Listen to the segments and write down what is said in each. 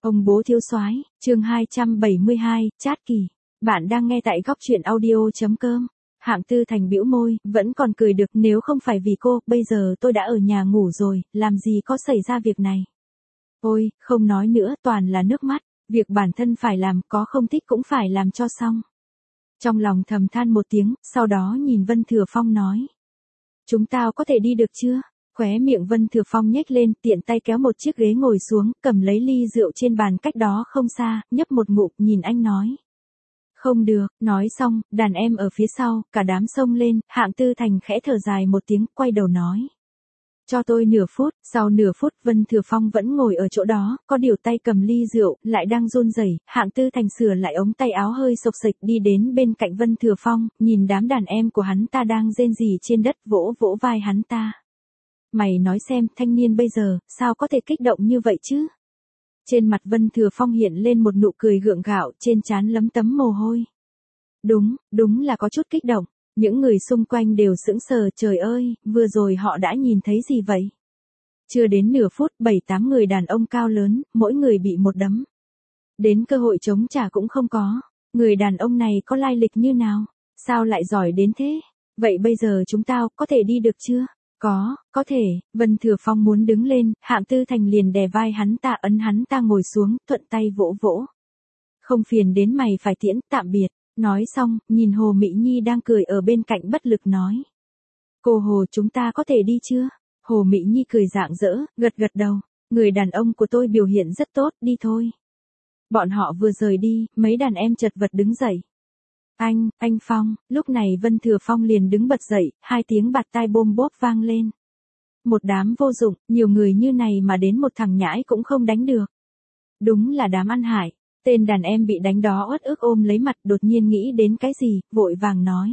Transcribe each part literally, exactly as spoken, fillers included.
Ông bố thiếu soái, chương hai trăm bảy mươi hai, Trát Kỳ. Bạn đang nghe tại góc truyện audio.com. Hạng Tư Thành bĩu môi, vẫn còn cười được, nếu không phải vì cô, bây giờ tôi đã ở nhà ngủ rồi, làm gì có xảy ra việc này. Ôi, không nói nữa, toàn là nước mắt, việc bản thân phải làm, có không thích cũng phải làm cho xong. Trong lòng thầm than một tiếng, sau đó nhìn Vân Thừa Phong nói. Chúng tao có thể đi được chưa? Khóe miệng Vân Thừa Phong nhếch lên, tiện tay kéo một chiếc ghế ngồi xuống, cầm lấy ly rượu trên bàn cách đó không xa, nhấp một ngụm, nhìn anh nói. Không được, nói xong, đàn em ở phía sau, cả đám xông lên, Hạng Tư Thành khẽ thở dài một tiếng, quay đầu nói. Cho tôi nửa phút, sau nửa phút Vân Thừa Phong vẫn ngồi ở chỗ đó, có điều tay cầm ly rượu, lại đang run rẩy. Hạng Tư Thành sửa lại ống tay áo hơi xộc xệch đi đến bên cạnh Vân Thừa Phong, nhìn đám đàn em của hắn ta đang rên rỉ trên đất, vỗ vỗ vai hắn ta. Mày nói xem, thanh niên bây giờ, sao có thể kích động như vậy chứ? Trên mặt Vân Thừa Phong hiện lên một nụ cười gượng gạo, trên trán lấm tấm mồ hôi. Đúng, đúng là có chút kích động. Những người xung quanh đều sững sờ, trời ơi, vừa rồi họ đã nhìn thấy gì vậy? Chưa đến nửa phút, bảy tám người đàn ông cao lớn, mỗi người bị một đấm. Đến cơ hội chống trả cũng không có. Người đàn ông này có lai lịch như nào? Sao lại giỏi đến thế? Vậy bây giờ chúng tao có thể đi được chưa? Có, có thể. Vân Thừa Phong muốn đứng lên, Hạng Tư Thành liền đè vai hắn ta, ấn hắn ta ngồi xuống, thuận tay vỗ vỗ. Không phiền đến mày phải tiễn, tạm biệt. Nói xong, nhìn Hồ Mỹ Nhi đang cười ở bên cạnh bất lực nói. Cô Hồ, chúng ta có thể đi chưa? Hồ Mỹ Nhi cười rạng rỡ, gật gật đầu. Người đàn ông của tôi biểu hiện rất tốt, đi thôi. Bọn họ vừa rời đi, mấy đàn em chật vật đứng dậy. Anh, anh Phong, lúc này Vân Thừa Phong liền đứng bật dậy, hai tiếng bạt tai bôm bốp vang lên. Một đám vô dụng, nhiều người như này mà đến một thằng nhãi cũng không đánh được. Đúng là đám ăn hại. Tên đàn em bị đánh đó uất ức ôm lấy mặt, đột nhiên nghĩ đến cái gì, vội vàng nói.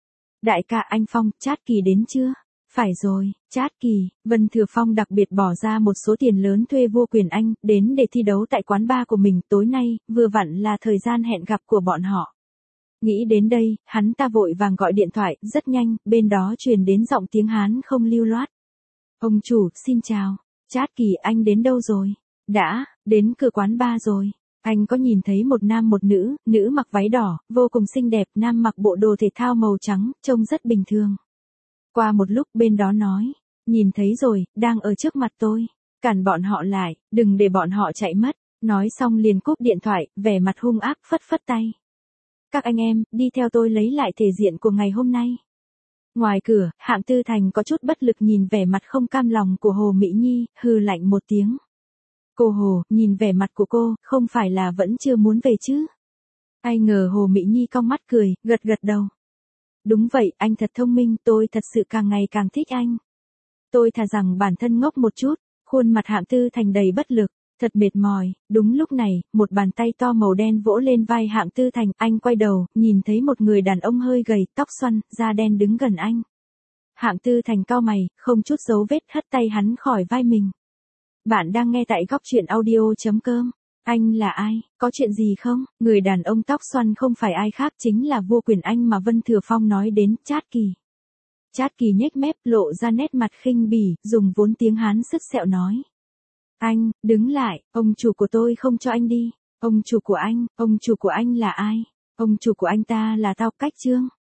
Đại ca, anh Phong, Trát Kỳ đến chưa? Phải rồi, Trát Kỳ. Vân Thừa Phong đặc biệt bỏ ra một số tiền lớn thuê Vua Quyền Anh, đến để thi đấu tại quán bar của mình tối nay, vừa vặn là thời gian hẹn gặp của bọn họ. Nghĩ đến đây, hắn ta vội vàng gọi điện thoại, rất nhanh, bên đó truyền đến giọng tiếng Hán không lưu loát. Ông chủ, xin chào. Trát Kỳ, anh đến đâu rồi? Đã, đến cửa quán bar rồi. Anh có nhìn thấy một nam một nữ, nữ mặc váy đỏ, vô cùng xinh đẹp, nam mặc bộ đồ thể thao màu trắng, trông rất bình thường. Qua một lúc bên đó nói, nhìn thấy rồi, đang ở trước mặt tôi. Cản bọn họ lại, đừng để bọn họ chạy mất. Nói xong liền cúp điện thoại, vẻ mặt hung ác phất phất tay. Các anh em, đi theo tôi lấy lại thể diện của ngày hôm nay. Ngoài cửa, Hạng Tư Thành có chút bất lực nhìn vẻ mặt không cam lòng của Hồ Mỹ Nhi, hừ lạnh một tiếng. Cô Hồ, nhìn vẻ mặt của cô, không phải là vẫn chưa muốn về chứ? Ai ngờ Hồ Mỹ Nhi cong mắt cười, gật gật đầu. Đúng vậy, anh thật thông minh, tôi thật sự càng ngày càng thích anh. Tôi thà rằng bản thân ngốc một chút, khuôn mặt Hạng Tư Thành đầy bất lực, thật mệt mỏi. Đúng lúc này, một bàn tay to màu đen vỗ lên vai Hạng Tư Thành, anh quay đầu, nhìn thấy một người đàn ông hơi gầy, tóc xoăn, da đen đứng gần anh. Hạng Tư Thành cau mày, không chút dấu vết hất tay hắn khỏi vai mình. Bạn đang nghe tại góc truyện audio.com. Anh là ai, có chuyện gì không? Người đàn ông tóc xoăn không phải ai khác, chính là Vua Quyền Anh mà Vân Thừa Phong nói đến, Trát Kỳ. Trát Kỳ nhếch mép, lộ ra nét mặt khinh bỉ, dùng vốn tiếng Hán sứt sẹo nói. Anh, đứng lại, ông chủ của tôi không cho anh đi. Ông chủ của anh, ông chủ của anh là ai? Ông chủ của anh ta là Tao Cách Trương.